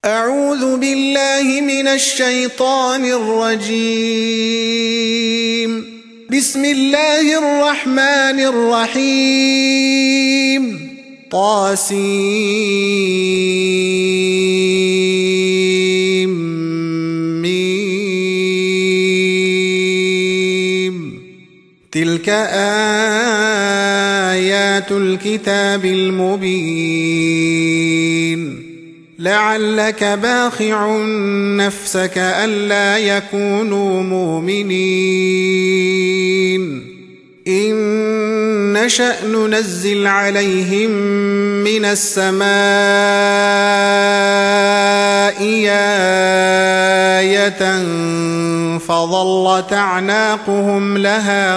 أعوذ بالله من الشيطان الرجيم. بسم الله الرحمن الرحيم. طاسيم. تلك آيات الكتاب المبين. لعلك باخع نفسك ألا يكونوا مؤمنين. إن نشأ ننزل عليهم من السماء آية فظلت أعناقهم لها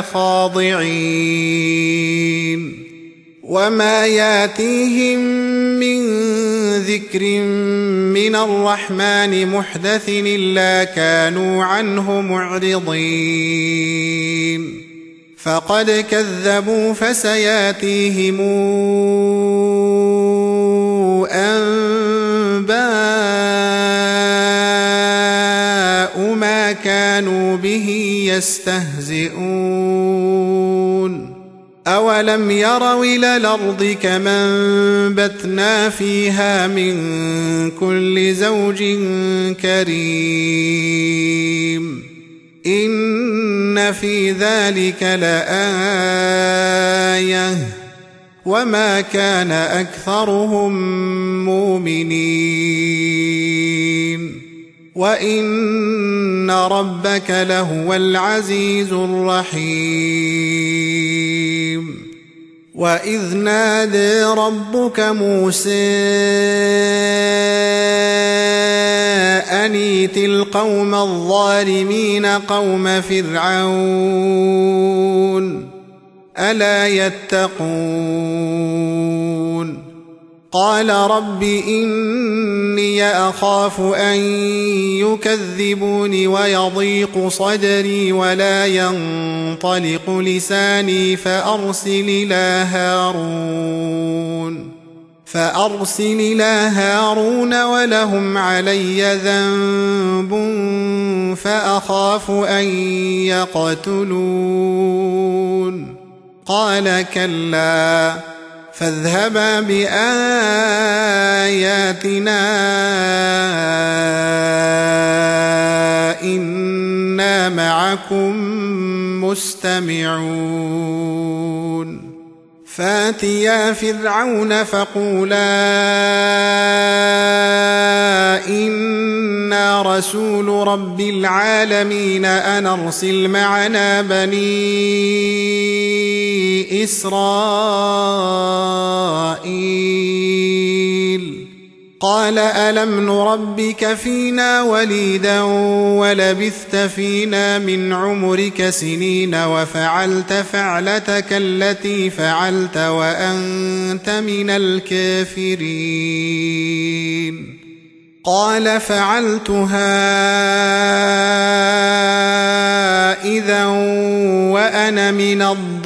خاضعين. وما ياتيهم من ذكر من الرحمن محدث إلا كانوا عنه معرضين. فقد كذبوا فسياتيهم أنباء ما كانوا به يستهزئون. أولم يروا إلى الأرض كما أنبتنا فيها من كل زوج كريم. إن في ذلك لآية وما كان أكثرهم مؤمنين. وإن ربك لهو العزيز الرحيم. وإذ نادى ربك موسى أن ائت القوم الظالمين قوم فرعون ألا يتقون. قال رب إني أخاف أن يكذبون ويضيق صدري ولا ينطلق لساني فأرسل إلى هارون ولهم علي ذنب فأخاف أن يقتلون. قال كلا فاذهبا بآياتنا إنا معكم مستمعون. فاتيا فرعون فقولا إنا رسول رب العالمين أن أرسل معنا بني إسرائيل. قال ألم نربك فينا وليدا ولبثت فينا من عمرك سنين وفعلت فعلتك التي فعلت وأنت من الكافرين. قال فعلتها إذا وأنا من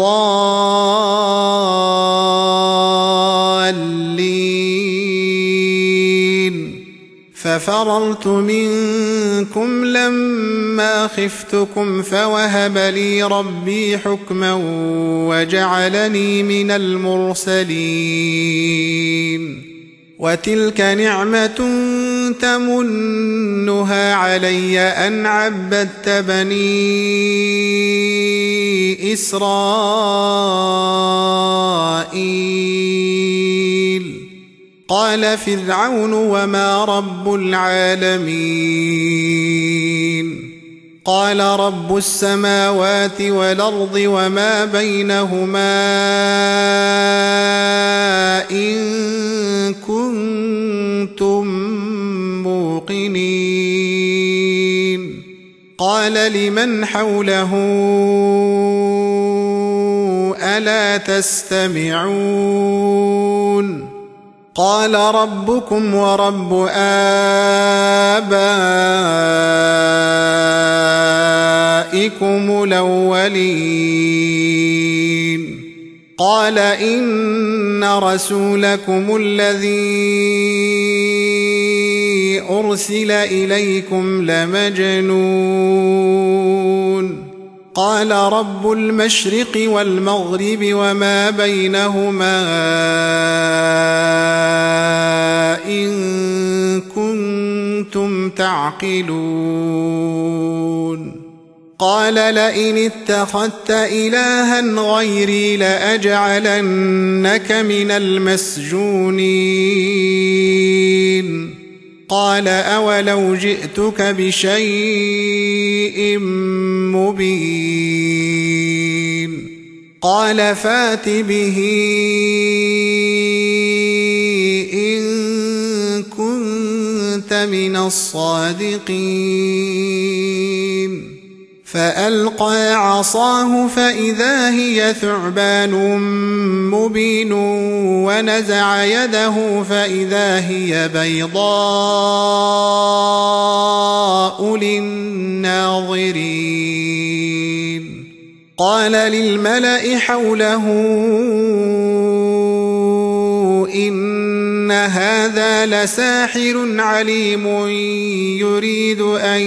الضالين. ففررت منكم لما خفتكم فوهب لي ربي حكما وجعلني من المرسلين. وتلك نعمة تمنها علي أن عبدت بني إسرائيل. قال فرعون وما رب العالمين. قال رب السماوات والأرض وما بينهما إن كنتم موقنين. قال لمن حوله ألا تستمعون. قال ربكم ورب آبائكم الأولين. قال إن رسولكم الذي أرسل إليكم لمجنون قال رب المشرق والمغرب وما بينهما إن كنتم تعقلون قال لئن اتخذت إلها غيري لأجعلنك من المسجونين قال أولو جئتك بشيء مبين قال فات به إن كنت من الصادقين فألقى عصاه فإذا هي ثعبان مبين ونزع يده فإذا هي بيضاء للناظرين قال للملأ حوله إن هذا لساحر عليم يريد أن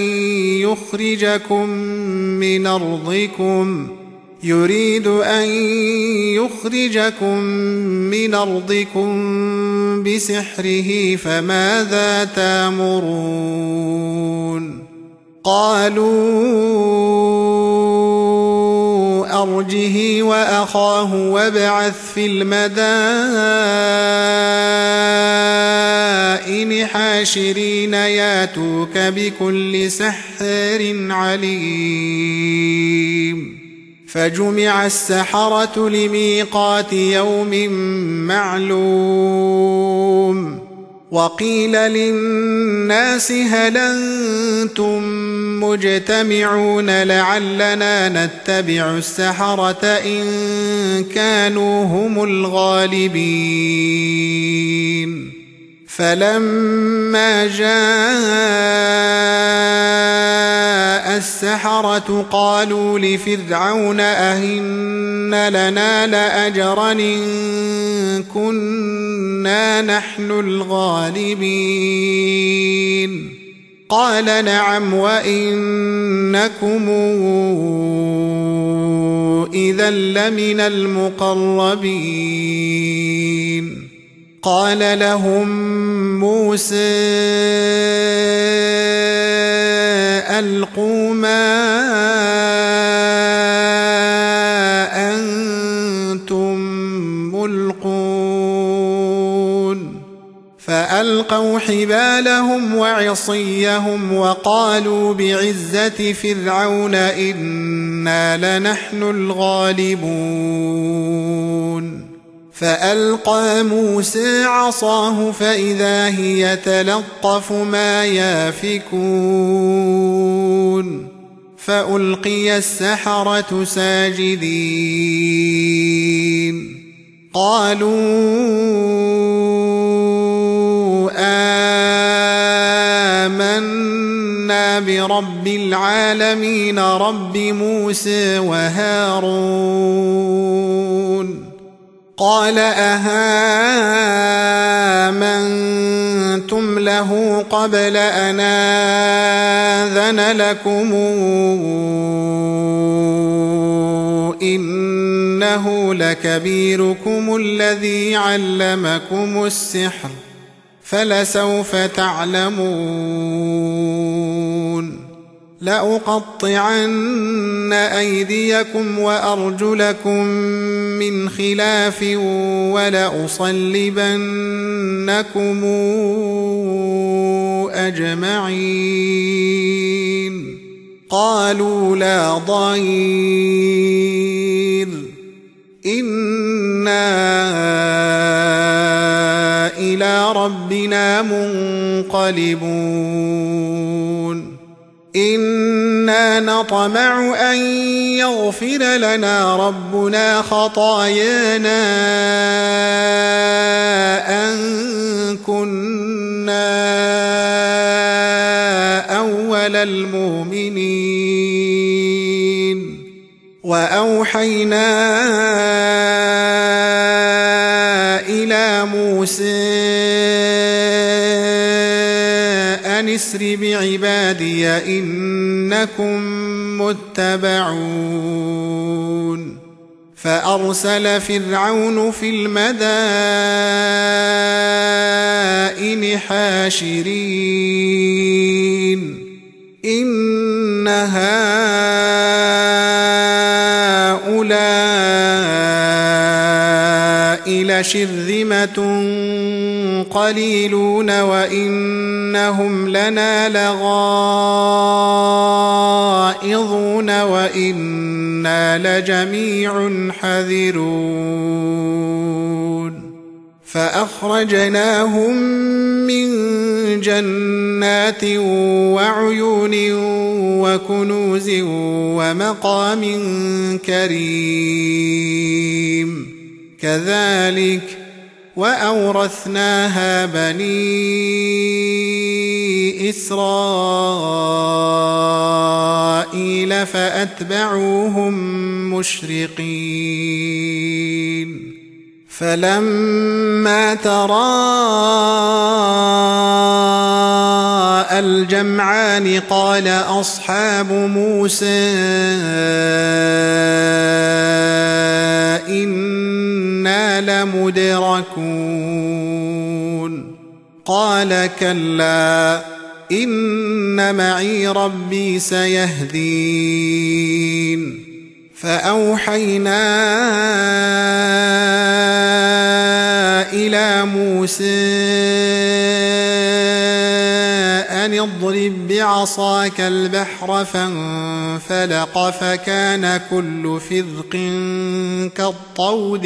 يخرجكم من أرضكم بسحره فماذا تأمرون قالوا أرجه وأخاه وابعث في المدائن حاشرين ياتوك بكل سحر عليم فجمع السحرة لميقات يوم معلوم وقيل للناس هل أنتم مجتمعون لعلنا نتبع السحرة إن كانوا هم الغالبين فلما جاء السحرة قالوا لفرعون أئن لنا لأجرا إن كنا نحن الغالبين قال نعم وإنكم إذا لمن المقربين قال لهم موسى ألقوا ما أنتم ملقون فألقوا حبالهم وعصيهم وقالوا بعزة فرعون إنا لنحن الغالبون فألقى موسى عصاه فإذا هي تلقف ما يافكون فألقي السحرة ساجدين قالوا آمنا برب العالمين رب موسى وهارون قال أهامنتم له قبل أن آذن لكم إنه لكبيركم الذي علمكم السحر فلسوف تعلمون لأقطعن أيديكم وأرجلكم من خلاف ولأصلبنكم أجمعين قالوا لا ضير إنا إلى ربنا منقلبون إنا نطمع أن يغفر لنا ربنا خطايانا أن كنا أول المؤمنين وأوحينا إلى موسى أن اسر بعبادي إنكم متبعون فأرسل فرعون في المدائن حاشرين إن هؤلاء لشرذمة قليلون وإنهم لنا لغائظون وإنا لجميع حذرون فأخرجناهم من جنات وعيون وكنوز ومقام كريم كذلك وأورثناها بني إسرائيل فأتبعوهم مشرقين فلما تراءى الجمعان قال أصحاب موسى إنا لمدركون قال كلا إن معي ربي سيهدين فأوحينا إلى موسى أن اضرب بعصاك البحر فانفلق فكان كل فرق كالطود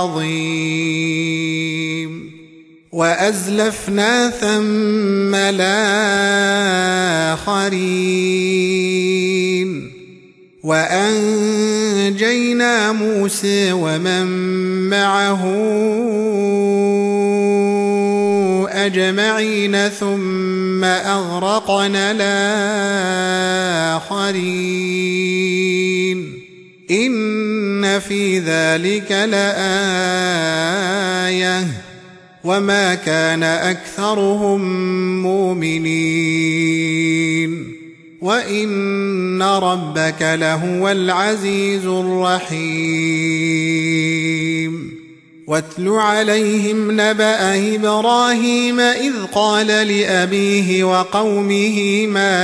العظيم وأزلفنا ثم الآخرين وأنجينا موسى ومن معه أجمعين ثم أغرقنا الآخرين إن في ذلك لآية وما كان أكثرهم مؤمنين وإن ربك لهو العزيز الرحيم واتل عليهم نبأ إبراهيم إذ قال لأبيه وقومه ما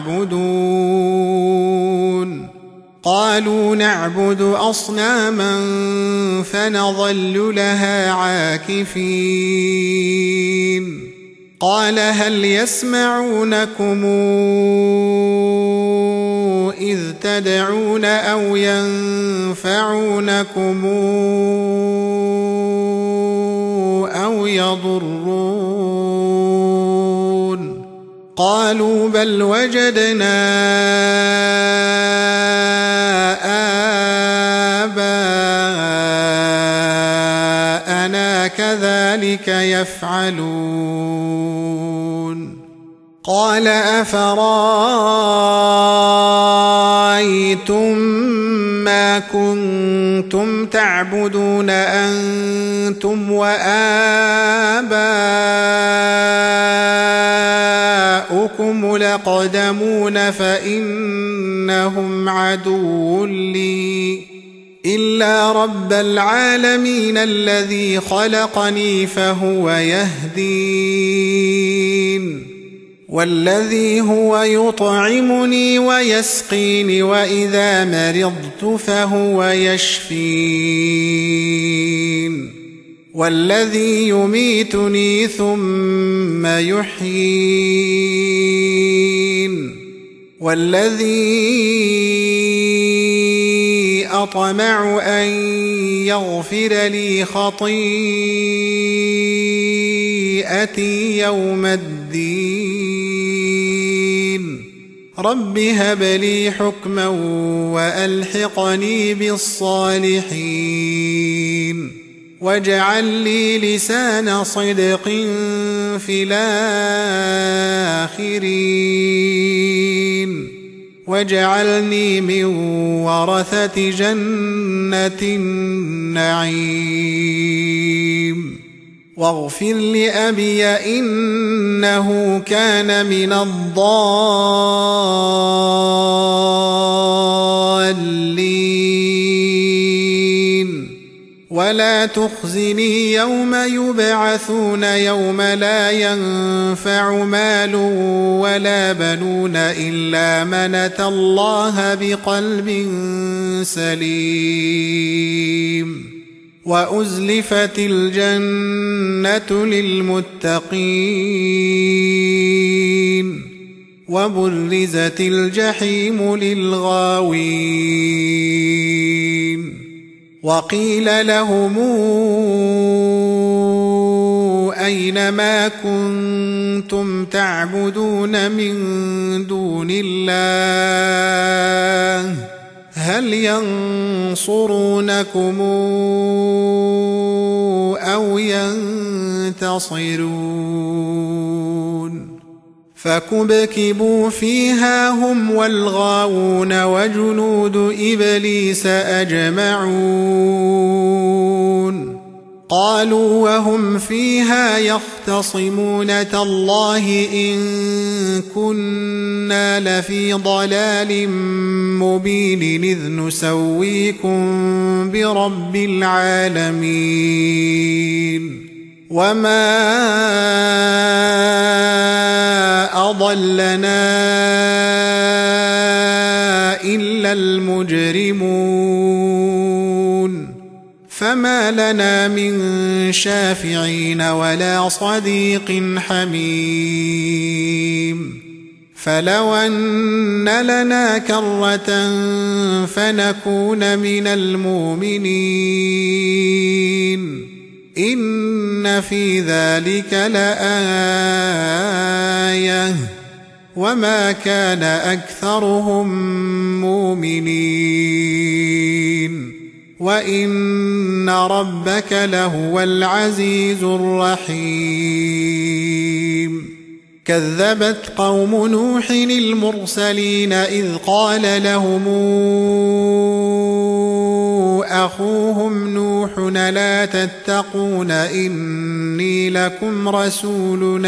تعبدون قالوا نعبد أصناما فنظل لها عاكفين قال هل يسمعونكم إذ تدعون أو ينفعونكم أو يضرون قالوا بل وجدنا آباءنا كذلك يفعلون قال أفرأيتم ما كنتم تعبدون أنتم وآباؤكم الأقدمون فإنهم عدو لي إلا رب العالمين الذي خلقني فهو يهدين والذي هو يطعمني ويسقيني وإذا مرضت فهو يشفين والذي يميتني ثم يحيين والذي أطمع أن يغفر لي خطيئتي يوم الدين رب هب لي حكما وألحقني بالصالحين واجعل لي لسان صدق في الآخرين واجعلني من ورثة جنة النعيم واغفر لأبي إنه كان من الضالين ولا تخزني يوم يبعثون يوم لا ينفع مال ولا بنون إلا من أتى الله بقلب سليم وأزلفت الجنة للمتقين وبرزت الجحيم للغاوين وقيل لهم أين ما كنتم تعبدون من دون الله هل ينصرونكم أو ينتصرون فكبكبوا فيها هم والغاوون وجنود إبليس أجمعون قالوا وهم فيها يختصمون تالله إن كنا لفي ضلال مبين إذ نسويكم برب العالمين وما أضلنا إلا المجرمون فما لنا من شافعين ولا صديق حميم فلو أن لنا كرة فنكون من المؤمنين إن في ذلك لآية وما كان أكثرهم مؤمنين وإن ربك لهو العزيز الرحيم كذبت قوم نوح المرسلين إذ قال لهم أخوهم نوح لا تتقون إني لكم رسول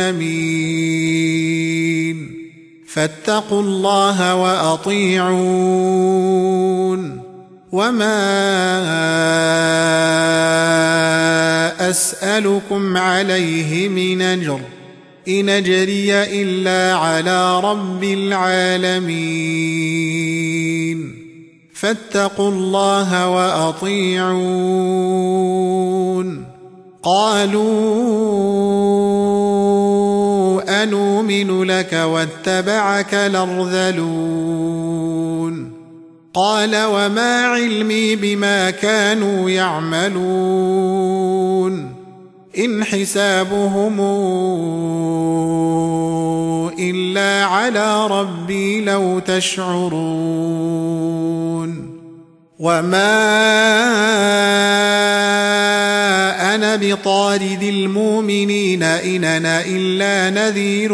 أمين فاتقوا الله وأطيعون وما أسألكم عليه من أجر إن أجري إلا على رب العالمين فاتقوا الله وأطيعون قالوا أنؤمن لك واتبعك الأرذلون قال وما علمي بما كانوا يعملون إن حسابهم إلا على ربي لو تشعرون وما أنا بطارد المؤمنين إن أنا إلا نذير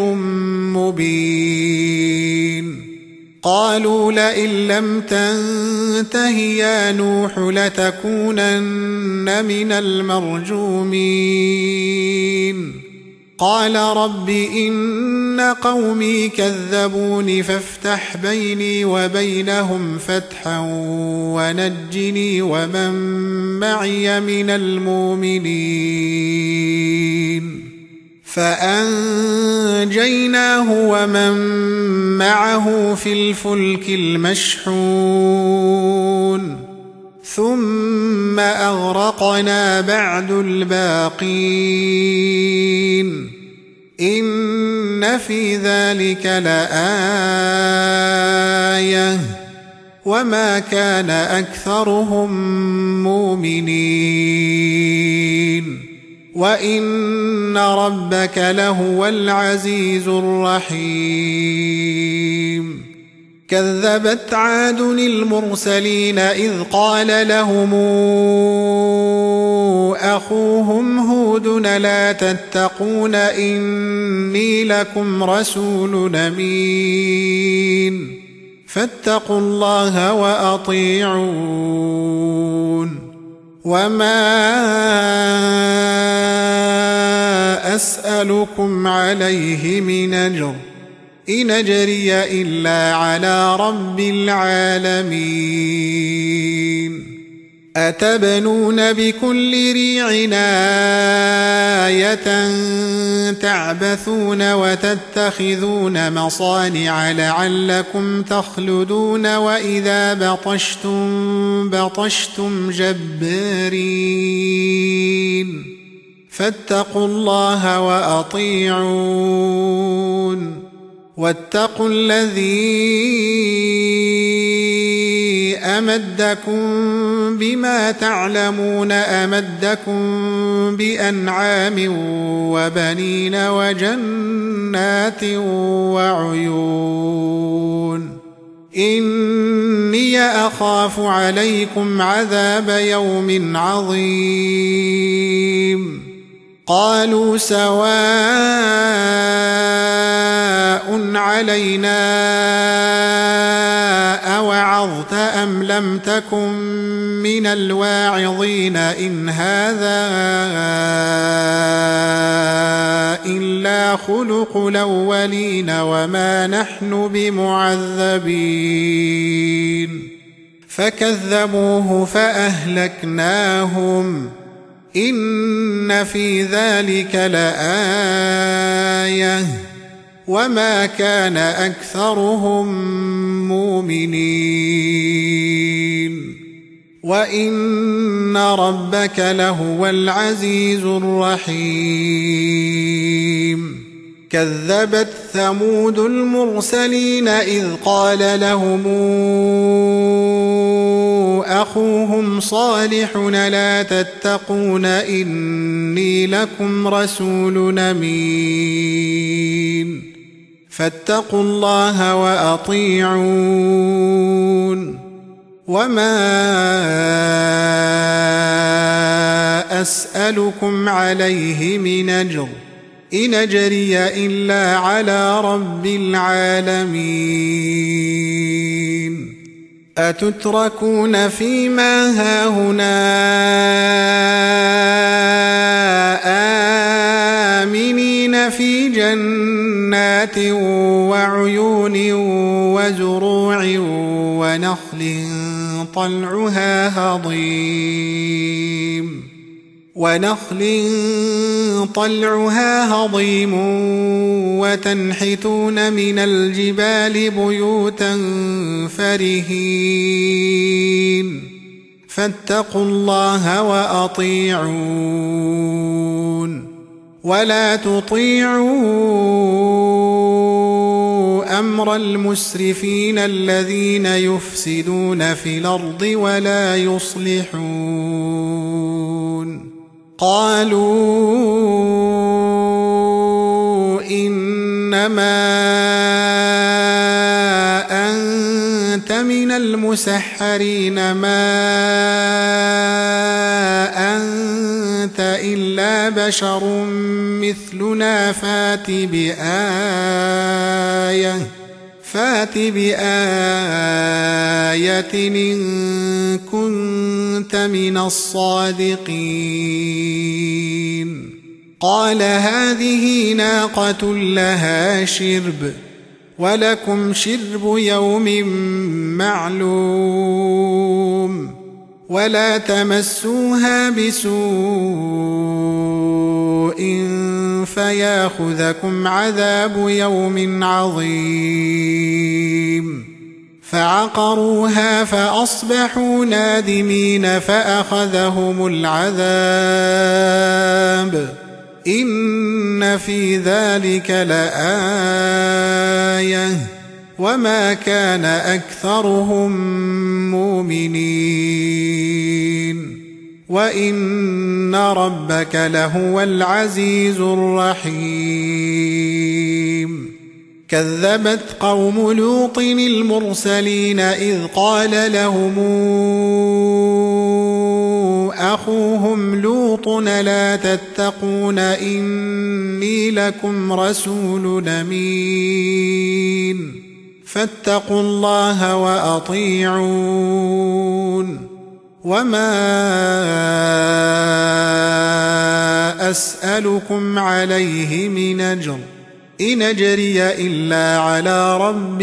مبين قالوا لئن لم تنته يا نوح لتكونن من المرجومين قال رب إن قومي كذبوني فافتح بيني وبينهم فتحا ونجني ومن معي من المؤمنين فأنجيناه ومن معه في الفلك المشحون ثم أغرقنا بعد الباقين إن في ذلك لآية وما كان أكثرهم مؤمنين وإن ربك لهو العزيز الرحيم كذبت عاد المرسلين إذ قال لهم أخوهم هود لا تتقون إني لكم رسول أمين فاتقوا الله وأطيعون وما أسألكم عليه من أجر إن أجري إلا على رب العالمين أتبنون بكل ريع آية تعبثون وتتخذون مصانع لعلكم تخلدون وإذا بطشتم جبارين فاتقوا الله وأطيعون واتقوا الذي أمدكم بما تعلمون أمدكم بأنعام وبنين وجنات وعيون إني أخاف عليكم عذاب يوم عظيم قالوا سواء علينا أوعظت أم لم تكن من الواعظين إن هذا إلا خلق الأولين وما نحن بمعذبين فكذبوه فأهلكناهم إن في ذلك لآية وما كان أكثرهم مؤمنين وإن ربك لهو العزيز الرحيم كذبت ثمود المرسلين إذ قال لهم أخوهم صالح لا تتقون إني لكم رسول أمين فاتقوا الله وأطيعون وما أسألكم عليه من أجر إن أجري إلا على رب العالمين أتتركون فيما هاهنا آمنين في جنات وعيون وزروع ونخل طلعها هضيم وتنحتون من الجبال بيوتا فرهين فاتقوا الله وأطيعون ولا تطيعوا أمر المسرفين الذين يفسدون في الأرض ولا يصلحون قالوا إنما أنت من المسحرين ما أنت إلا بشر مثلنا فات بآية إن كنت من الصادقين قال هذه ناقة لها شرب ولكم شرب يوم معلوم ولا تمسوها بسوء فياخذكم عذاب يوم عظيم فعقروها فأصبحوا نادمين فأخذهم العذاب إن في ذلك لآية وما كان أكثرهم مؤمنين وإن ربك لهو العزيز الرحيم كذبت قوم لوط المرسلين إذ قال لهم أخوهم لوط لا تتقون إني لكم رسول أمين فاتقوا الله وأطيعون وما أسألكم عليه من أجر إن أجري إلا على رب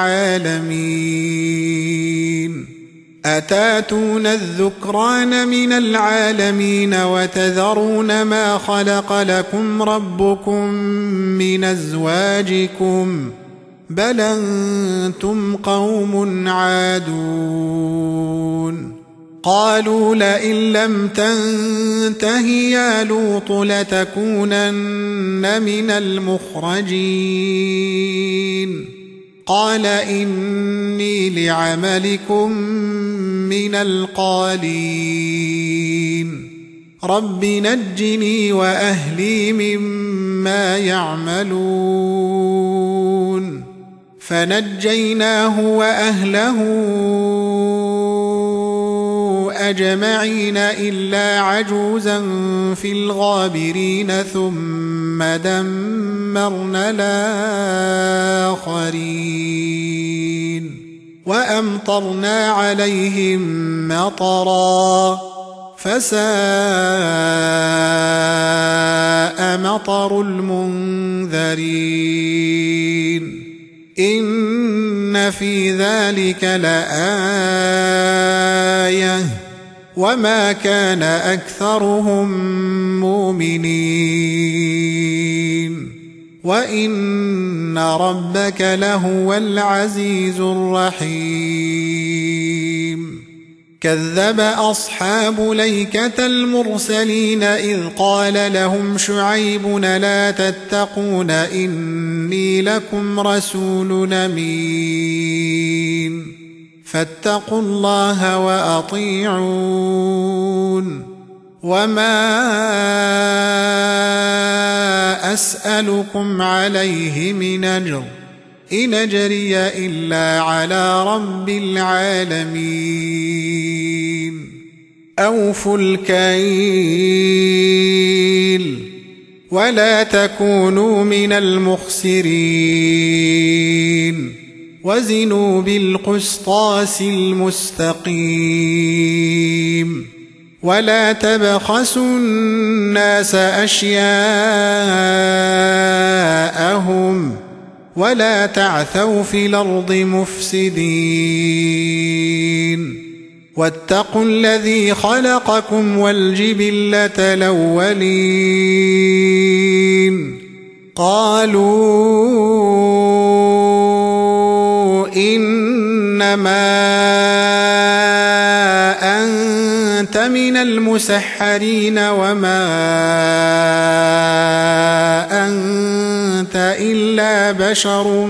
العالمين أتاتون الذكران من العالمين وتذرون ما خلق لكم ربكم من أزواجكم بل أنتم قوم عادون قالوا لئن لم تنته يا لوط لتكونن من المخرجين قال إني لعملكم من القالين رب نجني وأهلي مما يعملون فنجيناه وأهله أجمعين إلا عجوزا في الغابرين ثم دمرنا الآخرين وأمطرنا عليهم مطرا فساء مطر المنذرين إن في ذلك لآية وما كان أكثرهم مؤمنين وإن ربك لهو العزيز الرحيم كذب أصحاب ليكة المرسلين إذ قال لهم شعيب لا تتقون إني لكم رسول أمين فاتقوا الله وأطيعون وما أسألكم عليه من أجر إن أجري إلا على رب العالمين أوفوا الكيل ولا تكونوا من المخسرين وزنوا بالقسطاس المستقيم ولا تبخسوا الناس أشياءهم ولا تعثوا في الأرض مفسدين واتقوا الذي خلقكم والجبلة الأولين قالوا إنما أنت من المسحرين وما أنت إلا بشر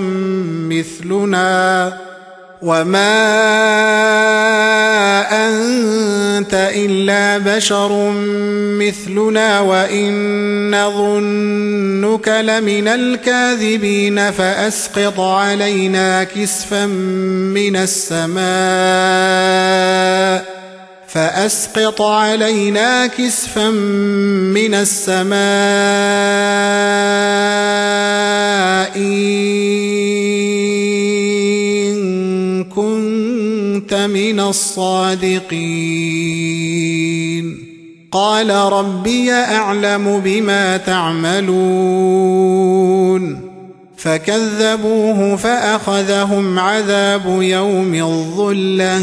مثلنا وإن نظنك لمن الكاذبين فأسقط علينا كسفا من السماء إن كنت من الصادقين قال ربي أعلم بما تعملون فكذبوه فأخذهم عذاب يوم الظلة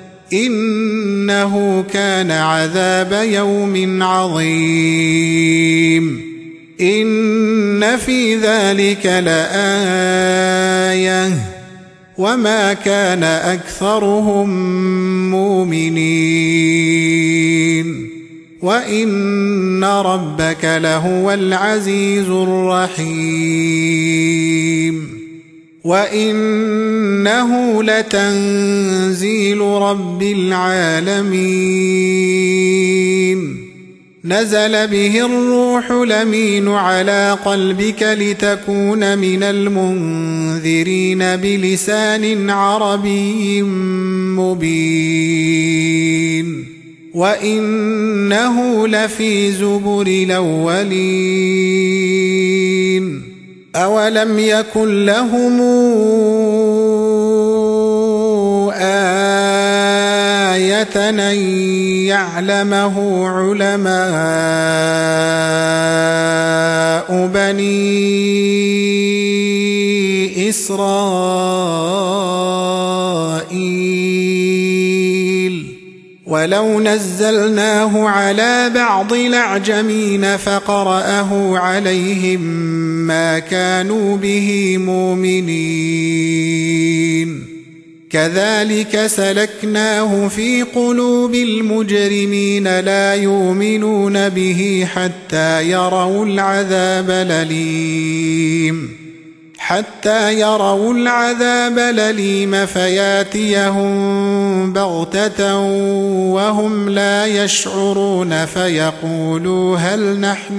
إنه كان عذاب يوم عظيم إن في ذلك لآية وما كان أكثرهم مؤمنين وإن ربك لهو العزيز الرحيم وإنه لتنزيل رب العالمين نزل به الروح الأمين على قلبك لتكون من المنذرين بلسان عربي مبين وإنه لفي زبر الأولين أولم يكن لهم آية آية أن يعلمه علماء بني إسرائيل ولو نزلناه على بعض الأعجمين فقرأه عليهم ما كانوا به مؤمنين كذلك سلكناه في قلوب المجرمين لا يؤمنون به حتى يروا العذاب الأليم فياتيهم بغتة وهم لا يشعرون فيقولوا هل نحن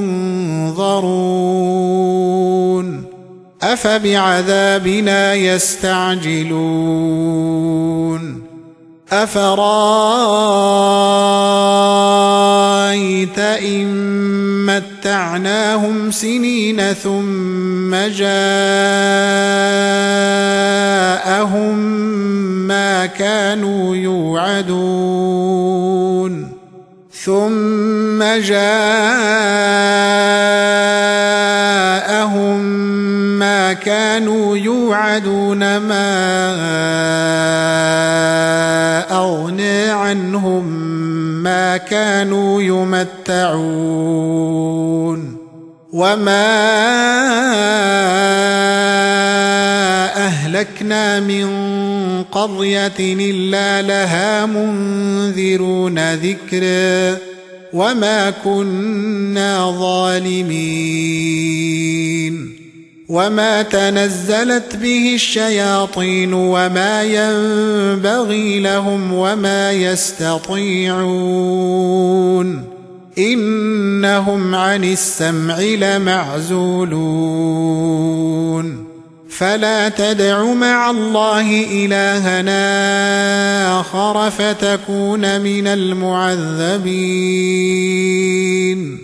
منظرون أفبعذابنا يستعجلون أفرأيت إن متعناهم سنين ثم جاءهم ما كانوا يوعدون ما أغنى عنهم ما كانوا يمتعون وما أهلكنا من قرية إلا لها منذرون ذكرا وما كنا ظالمين وما تنزلت به الشياطين وما ينبغي لهم وما يستطيعون إنهم عن السمع لمعزولون فلا تدع مع الله إلهنا آخر فتكون من المعذبين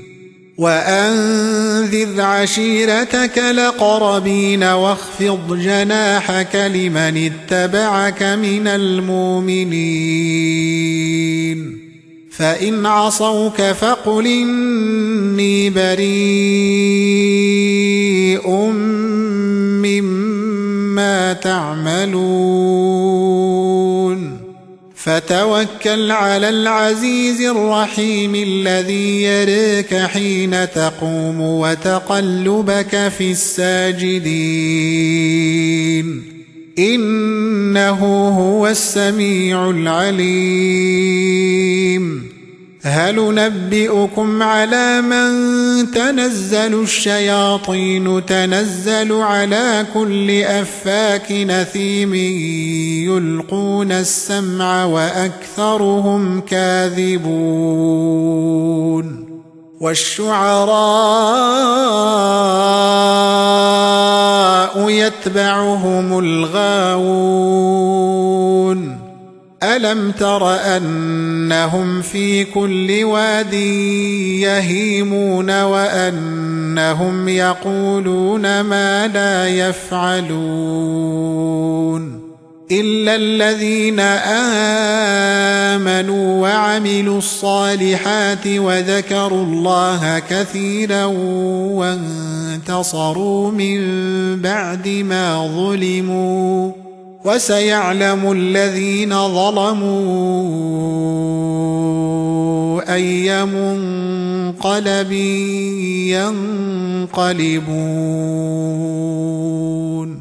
وأنذر عشيرتك الأقربين واخفض جناحك لمن اتبعك من المؤمنين فإن عصوك فقل إني بريء مما تعملون فتوكل على العزيز الرحيم الذي يراك حين تقوم وتقلبك في الساجدين إنه هو السميع العليم هل ننبئكم على من تنزل الشياطين تنزل على كل أفاك نثيم يلقون السمع وأكثرهم كاذبون والشعراء يتبعهم الغاوون ألم تر أنهم في كل واد يهيمون وأنهم يقولون ما لا يفعلون إلا الذين آمنوا وعملوا الصالحات وذكروا الله كثيرا وانتصروا من بعد ما ظلموا وسيعلم الذين ظلموا أي منقلب ينقلبون